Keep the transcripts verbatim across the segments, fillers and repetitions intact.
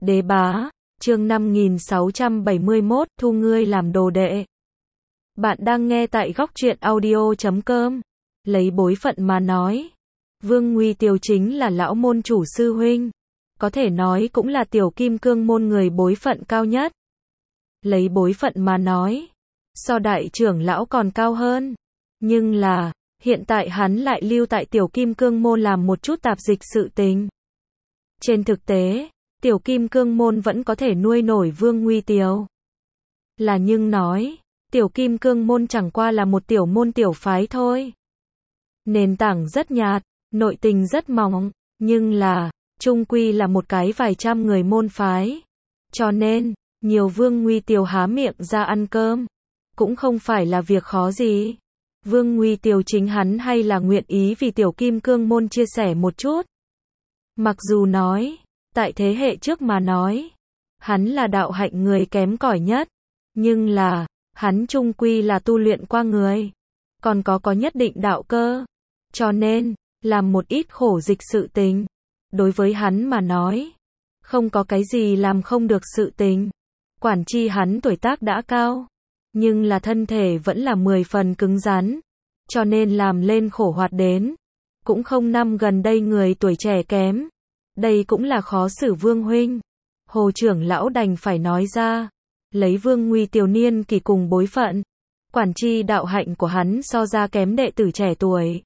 Đế bá, chương năm nghìn sáu trăm bảy mươi mốt, thu ngươi làm đồ đệ. Bạn đang nghe tại góc truyện audio chấm com. Lấy bối phận mà nói, Vương Nguy Tiều chính là lão môn chủ sư huynh, có thể nói cũng là tiểu kim cương môn người bối phận cao nhất. Lấy bối phận mà nói, so đại trưởng lão còn cao hơn, nhưng là, hiện tại hắn lại lưu tại tiểu kim cương môn làm một chút tạp dịch sự tình. Trên thực tế, tiểu kim cương môn vẫn có thể nuôi nổi Vương Nguy Tiều. Là nhưng nói, tiểu kim cương môn chẳng qua là một tiểu môn tiểu phái thôi. Nền tảng rất nhạt, nội tình rất mỏng, nhưng là, chung quy là một cái vài trăm người môn phái. Cho nên, nhiều Vương Nguy Tiều há miệng ra ăn cơm, cũng không phải là việc khó gì. Vương Nguy Tiều chính hắn hay là nguyện ý vì tiểu kim cương môn chia sẻ một chút. Mặc dù nói, tại thế hệ trước mà nói, hắn là đạo hạnh người kém cỏi nhất, nhưng là, hắn chung quy là tu luyện qua người, còn có có nhất định đạo cơ, cho nên, làm một ít khổ dịch sự tình, đối với hắn mà nói, không có cái gì làm không được sự tình. Quản chi hắn tuổi tác đã cao, nhưng là thân thể vẫn là mười phần cứng rắn, cho nên làm lên khổ hoạt đến, cũng không năm gần đây người tuổi trẻ kém. Đây cũng là khó xử Vương huynh. Hồ trưởng lão đành phải nói ra, lấy Vương Nguy Tiều niên kỳ cùng bối phận, quản chi đạo hạnh của hắn so ra kém đệ tử trẻ tuổi.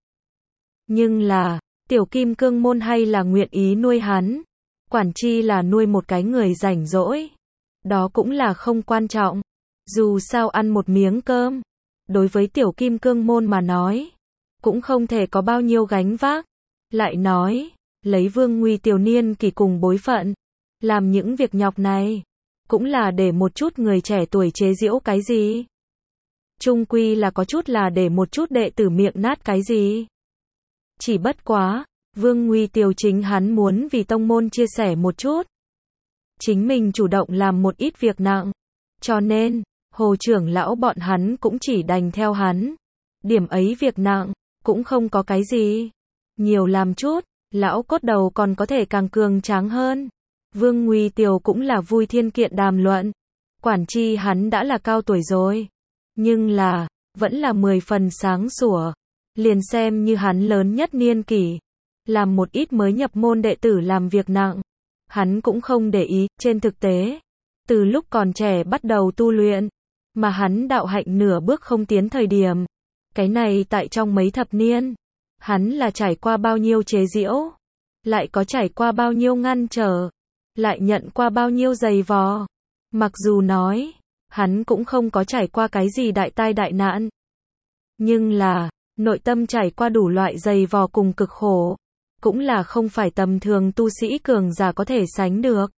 Nhưng là, tiểu kim cương môn hay là nguyện ý nuôi hắn, quản chi là nuôi một cái người rảnh rỗi. Đó cũng là không quan trọng, dù sao ăn một miếng cơm, đối với tiểu kim cương môn mà nói, cũng không thể có bao nhiêu gánh vác. Lại nói, lấy Vương Nguy Tiều niên kỳ cùng bối phận, làm những việc nhọc này, cũng là để một chút người trẻ tuổi chế giễu cái gì. Chung quy là có chút là để một chút đệ tử miệng nát cái gì. Chỉ bất quá, Vương Nguy Tiều chính hắn muốn vì tông môn chia sẻ một chút. Chính mình chủ động làm một ít việc nặng. Cho nên, hồ trưởng lão bọn hắn cũng chỉ đành theo hắn. Điểm ấy việc nặng, cũng không có cái gì. Nhiều làm chút, lão cốt đầu còn có thể càng cường tráng hơn. Vương Nguy Tiều cũng là vui thiên kiện đàm luận. Quản chi hắn đã là cao tuổi rồi. Nhưng là, vẫn là mười phần sáng sủa. Liền xem như hắn lớn nhất niên kỷ. Làm một ít mới nhập môn đệ tử làm việc nặng. Hắn cũng không để ý, trên thực tế. Từ lúc còn trẻ bắt đầu tu luyện. Mà hắn đạo hạnh nửa bước không tiến thời điểm. Cái này tại trong mấy thập niên. Hắn là trải qua bao nhiêu chế giễu. Lại có trải qua bao nhiêu ngăn trở. Lại nhận qua bao nhiêu giày vò. Mặc dù nói, hắn cũng không có trải qua cái gì đại tai đại nạn. Nhưng là, nội tâm trải qua đủ loại giày vò cùng cực khổ. Cũng là không phải tầm thường tu sĩ cường giả có thể sánh được.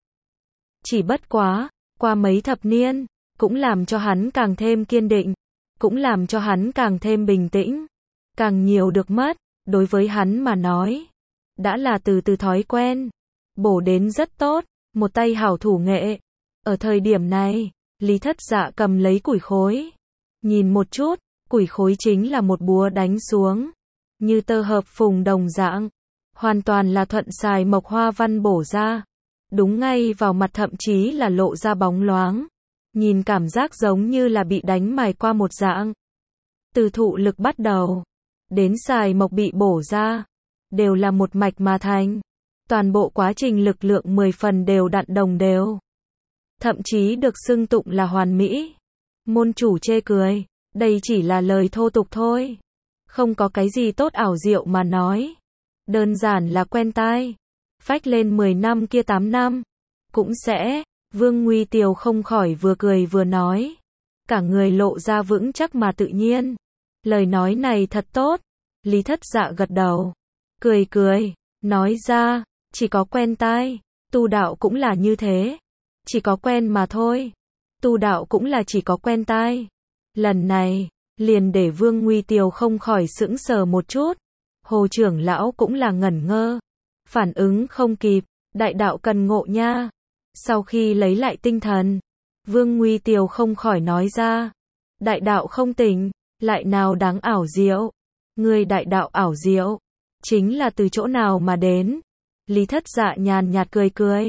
Chỉ bất quá, qua mấy thập niên, cũng làm cho hắn càng thêm kiên định. Cũng làm cho hắn càng thêm bình tĩnh. Càng nhiều được mất, đối với hắn mà nói. Đã là từ từ thói quen. Bổ đến rất tốt, một tay hảo thủ nghệ. Ở thời điểm này, Lý Thất Dạ cầm lấy củi khối. Nhìn một chút, củi khối chính là một búa đánh xuống. Như tơ hợp phùng đồng dạng. Hoàn toàn là thuận xài mộc hoa văn bổ ra. Đúng ngay vào mặt thậm chí là lộ ra bóng loáng. Nhìn cảm giác giống như là bị đánh mài qua một dạng. Từ thụ lực bắt đầu, đến xài mộc bị bổ ra, đều là một mạch mà thành. Toàn bộ quá trình lực lượng mười phần đều đặn đồng đều. Thậm chí được xưng tụng là hoàn mỹ. Môn chủ chê cười, đây chỉ là lời thô tục thôi. Không có cái gì tốt ảo diệu mà nói. Đơn giản là quen tai. Phách lên mười năm kia tám năm. Cũng sẽ, Vương Nguy Tiều không khỏi vừa cười vừa nói. Cả người lộ ra vững chắc mà tự nhiên. Lời nói này thật tốt. Lý Thất Dạ gật đầu. Cười cười, nói ra, chỉ có quen tai. Tu đạo cũng là như thế. Chỉ có quen mà thôi. Tu đạo cũng là chỉ có quen tai. Lần này, liền để Vương Nguy Tiều không khỏi sững sờ một chút. Hồ trưởng lão cũng là ngẩn ngơ. Phản ứng không kịp, đại đạo cần ngộ nha. Sau khi lấy lại tinh thần, Vương Nguy Tiều không khỏi nói ra. Đại đạo không tỉnh, lại nào đáng ảo diệu. Người đại đạo ảo diệu, chính là từ chỗ nào mà đến. Lý Thất Dạ nhàn nhạt cười cười.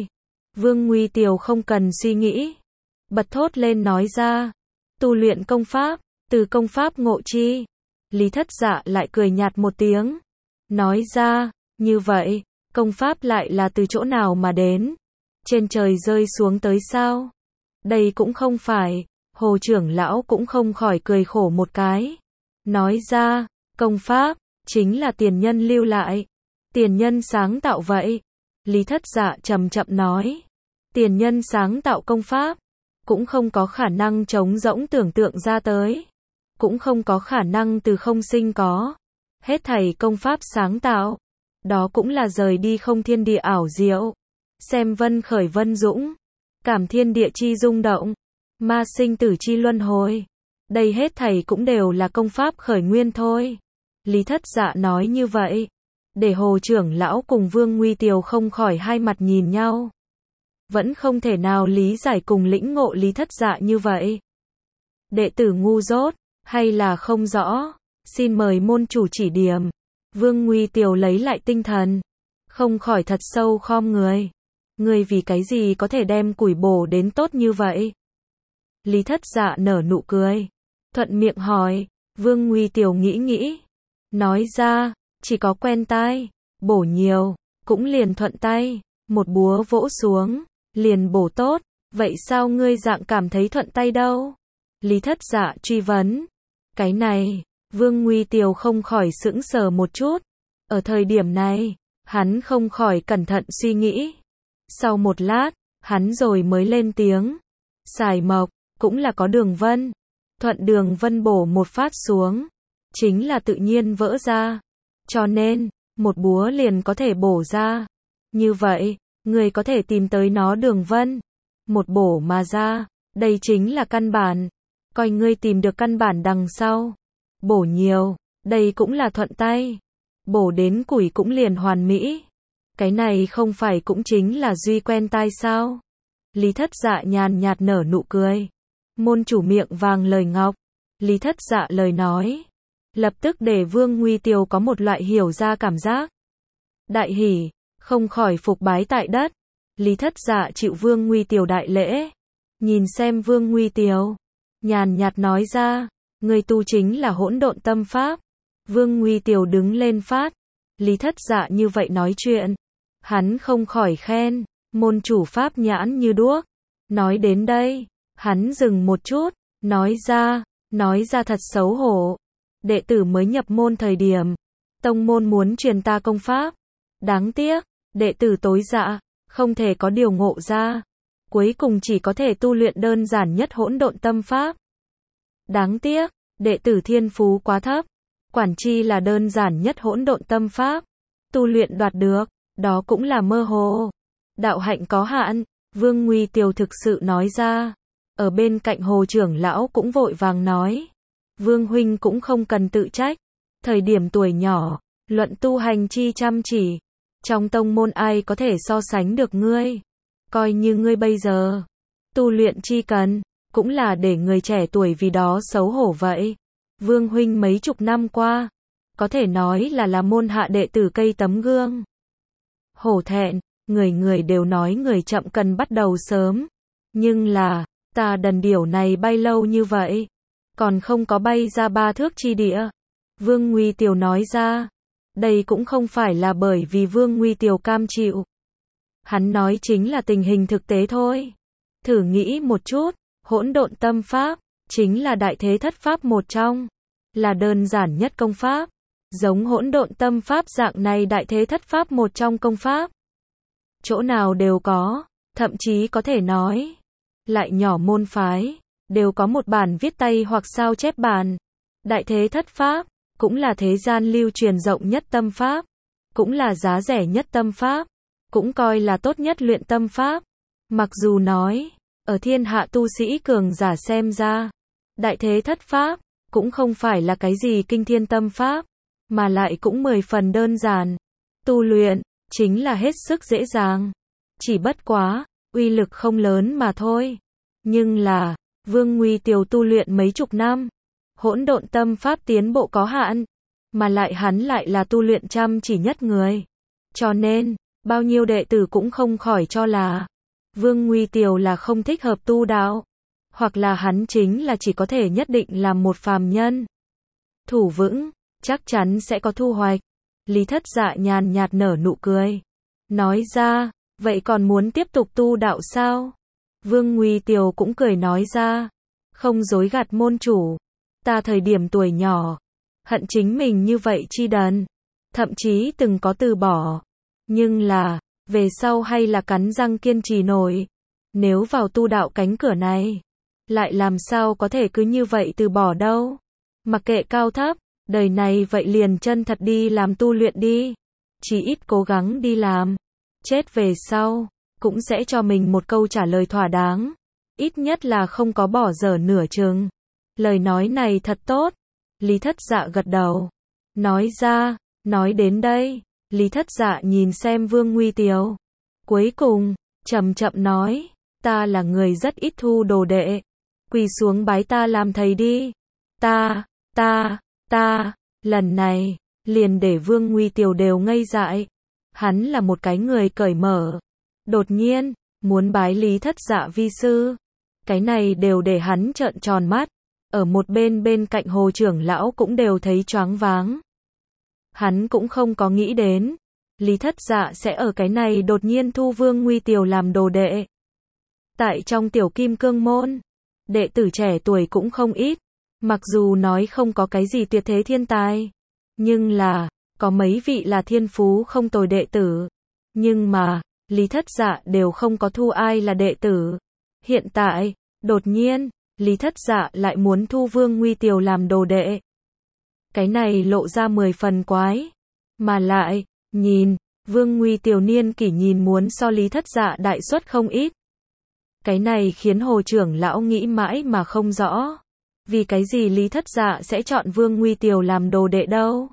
Vương Nguy Tiều không cần suy nghĩ, bật thốt lên nói ra, tu luyện công pháp, từ công pháp ngộ chi. Lý Thất Dạ lại cười nhạt một tiếng, nói ra, như vậy, công pháp lại là từ chỗ nào mà đến? Trên trời rơi xuống tới sao? Đây cũng không phải, Hồ trưởng lão cũng không khỏi cười khổ một cái. Nói ra, công pháp, chính là tiền nhân lưu lại. Tiền nhân sáng tạo vậy. Lý Thất Dạ chậm chậm nói. Tiền nhân sáng tạo công pháp, cũng không có khả năng trống rỗng tưởng tượng ra tới. Cũng không có khả năng từ không sinh có. Hết thảy công pháp sáng tạo, đó cũng là rời đi không thiên địa ảo diệu. Xem vân khởi vân dũng, cảm thiên địa chi rung động, ma sinh tử chi luân hồi. Đây hết thảy cũng đều là công pháp khởi nguyên thôi. Lý Thất Dạ nói như vậy, để Hồ trưởng lão cùng Vương Nguy Tiều không khỏi hai mặt nhìn nhau. Vẫn không thể nào lý giải cùng lĩnh ngộ Lý Thất Dạ như vậy. Đệ tử ngu dốt, hay là không rõ, xin mời môn chủ chỉ điểm. Vương Nguy Tiều lấy lại tinh thần, không khỏi thật sâu khom người. Ngươi vì cái gì có thể đem củi bổ đến tốt như vậy? Lý Thất Dạ nở nụ cười, thuận miệng hỏi. Vương Nguy Tiều nghĩ nghĩ, nói ra, chỉ có quen tai, bổ nhiều, cũng liền thuận tay, một búa vỗ xuống, liền bổ tốt. Vậy sao ngươi dạng cảm thấy thuận tay đâu? Lý Thất Dạ truy vấn. Cái này, Vương Nguy Tiều không khỏi sững sờ một chút. Ở thời điểm này, hắn không khỏi cẩn thận suy nghĩ. Sau một lát, hắn rồi mới lên tiếng. Xài mộc, cũng là có đường vân. Thuận đường vân bổ một phát xuống, chính là tự nhiên vỡ ra. Cho nên, một búa liền có thể bổ ra. Như vậy, người có thể tìm tới nó đường vân. Một bổ mà ra, đây chính là căn bản. Coi ngươi tìm được căn bản đằng sau. Bổ nhiều, đây cũng là thuận tay. Bổ đến củi cũng liền hoàn mỹ. Cái này không phải cũng chính là duy quen tai sao? Lý Thất Dạ nhàn nhạt nở nụ cười. Môn chủ miệng vàng lời ngọc. Lý Thất Dạ lời nói, lập tức để Vương Nguy Tiều có một loại hiểu ra cảm giác. Đại hỉ, không khỏi phục bái tại đất. Lý Thất Dạ chịu Vương Nguy Tiều đại lễ. Nhìn xem Vương Nguy Tiều, nhàn nhạt nói ra, người tu chính là hỗn độn tâm pháp. Vương Nguy Tiều đứng lên phát. Lý Thất Dạ như vậy nói chuyện, hắn không khỏi khen, môn chủ pháp nhãn như đuốc. Nói đến đây, hắn dừng một chút, nói ra, nói ra thật xấu hổ. Đệ tử mới nhập môn thời điểm, tông môn muốn truyền ta công pháp. Đáng tiếc, đệ tử tối dạ, không thể có điều ngộ ra. Cuối cùng chỉ có thể tu luyện đơn giản nhất hỗn độn tâm pháp. Đáng tiếc, đệ tử thiên phú quá thấp. Quản chi là đơn giản nhất hỗn độn tâm pháp. Tu luyện đoạt được, đó cũng là mơ hồ. Đạo hạnh có hạn, Vương Nguy Tiều thực sự nói ra. Ở bên cạnh Hồ trưởng lão cũng vội vàng nói. Vương huynh cũng không cần tự trách. Thời điểm tuổi nhỏ, luận tu hành chi chăm chỉ. Trong tông môn ai có thể so sánh được ngươi. Coi như ngươi bây giờ, tu luyện chi cần, cũng là để người trẻ tuổi vì đó xấu hổ vậy. Vương huynh mấy chục năm qua, có thể nói là là môn hạ đệ tử cây tấm gương. Hổ thẹn, người người đều nói người chậm cần bắt đầu sớm. Nhưng là, ta đần điểu này bay lâu như vậy, còn không có bay ra ba thước chi địa. Vương Nguy Tiều nói ra, đây cũng không phải là bởi vì Vương Nguy Tiều cam chịu. Hắn nói chính là tình hình thực tế thôi. Thử nghĩ một chút, hỗn độn tâm pháp, chính là đại thế thất pháp một trong. Là đơn giản nhất công pháp. Giống hỗn độn tâm pháp dạng này đại thế thất pháp một trong công pháp. Chỗ nào đều có, thậm chí có thể nói. Lại nhỏ môn phái, đều có một bản viết tay hoặc sao chép bản. Đại thế thất pháp, cũng là thế gian lưu truyền rộng nhất tâm pháp. Cũng là giá rẻ nhất tâm pháp. Cũng coi là tốt nhất luyện tâm pháp. Mặc dù nói, ở thiên hạ tu sĩ cường giả xem ra, đại thế thất pháp, cũng không phải là cái gì kinh thiên tâm pháp, mà lại cũng mười phần đơn giản. Tu luyện, chính là hết sức dễ dàng. Chỉ bất quá, uy lực không lớn mà thôi. Nhưng là, Vương Nguy Tiều tu luyện mấy chục năm, hỗn độn tâm pháp tiến bộ có hạn, mà lại hắn lại là tu luyện chăm chỉ nhất người. Cho nên, bao nhiêu đệ tử cũng không khỏi cho là Vương Nguy Tiều là không thích hợp tu đạo, hoặc là hắn chính là chỉ có thể nhất định làm một phàm nhân. Thủ vững, chắc chắn sẽ có thu hoạch. Lý Thất Dạ nhàn nhạt nở nụ cười. Nói ra, vậy còn muốn tiếp tục tu đạo sao? Vương Nguy Tiều cũng cười nói ra. Không dối gạt môn chủ. Ta thời điểm tuổi nhỏ, hận chính mình như vậy chi đần. Thậm chí từng có từ bỏ. Nhưng là, về sau hay là cắn răng kiên trì nổi. Nếu vào tu đạo cánh cửa này, lại làm sao có thể cứ như vậy từ bỏ đâu. Mặc kệ cao thấp, đời này vậy liền chân thật đi làm tu luyện đi. Chỉ ít cố gắng đi làm. Chết về sau, cũng sẽ cho mình một câu trả lời thỏa đáng. Ít nhất là không có bỏ dở nửa chừng. Lời nói này thật tốt. Lý Thất Dạ gật đầu. Nói ra, nói đến đây, Lý Thất Dạ nhìn xem Vương Nguy Tiều. Cuối cùng, chậm chậm nói, ta là người rất ít thu đồ đệ. Quỳ xuống bái ta làm thầy đi. Ta, ta, ta, lần này, liền để Vương Nguy Tiều đều ngây dại. Hắn là một cái người cởi mở. Đột nhiên, muốn bái Lý Thất Dạ vi sư. Cái này đều để hắn trợn tròn mắt. Ở một bên bên cạnh Hồ trưởng lão cũng đều thấy choáng váng. Hắn cũng không có nghĩ đến. Lý Thất Dạ sẽ ở cái này đột nhiên thu Vương Nguy Tiều làm đồ đệ. Tại trong tiểu kim cương môn, đệ tử trẻ tuổi cũng không ít. Mặc dù nói không có cái gì tuyệt thế thiên tài. Nhưng là, có mấy vị là thiên phú không tồi đệ tử. Nhưng mà, Lý Thất Dạ đều không có thu ai là đệ tử. Hiện tại, đột nhiên, Lý Thất Dạ lại muốn thu Vương Nguy Tiều làm đồ đệ. Cái này lộ ra mười phần quái. Mà lại, nhìn, Vương Nguy Tiều niên kỷ nhìn muốn so Lý Thất Dạ đại suất không ít. Cái này khiến Hồ trưởng lão nghĩ mãi mà không rõ. Vì cái gì Lý Thất Dạ sẽ chọn Vương Nguy Tiều làm đồ đệ đâu?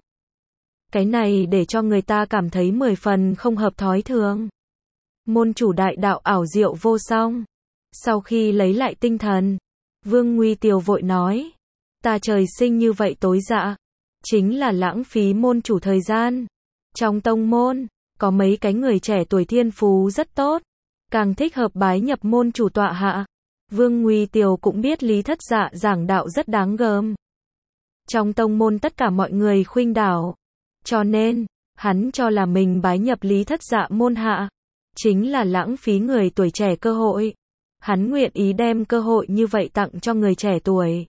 Cái này để cho người ta cảm thấy mười phần không hợp thói thường. Môn chủ đại đạo ảo diệu vô song. Sau khi lấy lại tinh thần, Vương Nguy Tiều vội nói. Ta trời sinh như vậy tối dạ. Chính là lãng phí môn chủ thời gian. Trong tông môn, có mấy cái người trẻ tuổi thiên phú rất tốt. Càng thích hợp bái nhập môn chủ tọa hạ. Vương Nguy Tiều cũng biết Lý Thất Dạ giảng đạo rất đáng gờm. Trong tông môn tất cả mọi người khuynh đảo. Cho nên, hắn cho là mình bái nhập Lý Thất Dạ môn hạ. Chính là lãng phí người tuổi trẻ cơ hội. Hắn nguyện ý đem cơ hội như vậy tặng cho người trẻ tuổi.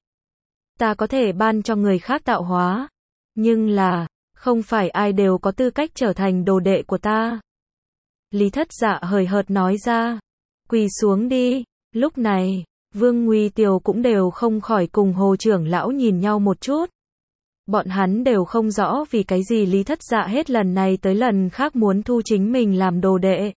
Ta có thể ban cho người khác tạo hóa. Nhưng là, không phải ai đều có tư cách trở thành đồ đệ của ta. Lý Thất Dạ hời hợt nói ra. Quỳ xuống đi. Lúc này, Vương Nguy Tiều cũng đều không khỏi cùng Hồ trưởng lão nhìn nhau một chút. Bọn hắn đều không rõ vì cái gì Lý Thất Dạ hết lần này tới lần khác muốn thu chính mình làm đồ đệ.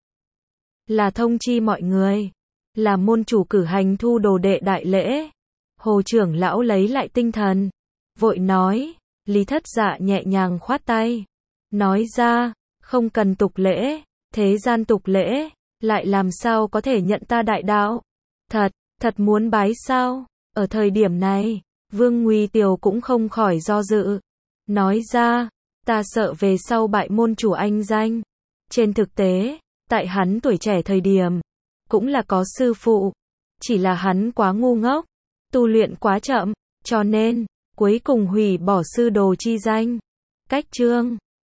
Là thông chi mọi người. Là môn chủ cử hành thu đồ đệ đại lễ. Hồ trưởng lão lấy lại tinh thần. Vội nói. Lý Thất Dạ nhẹ nhàng khoát tay. Nói ra, không cần tục lễ. Thế gian tục lễ, lại làm sao có thể nhận ta đại đạo? Thật, thật muốn bái sao? Ở thời điểm này, Vương Nguy Tiều cũng không khỏi do dự. Nói ra, ta sợ về sau bại môn chủ anh danh. Trên thực tế, tại hắn tuổi trẻ thời điểm, cũng là có sư phụ. Chỉ là hắn quá ngu ngốc, tu luyện quá chậm, cho nên, cuối cùng hủy bỏ sư đồ chi danh. Cách chương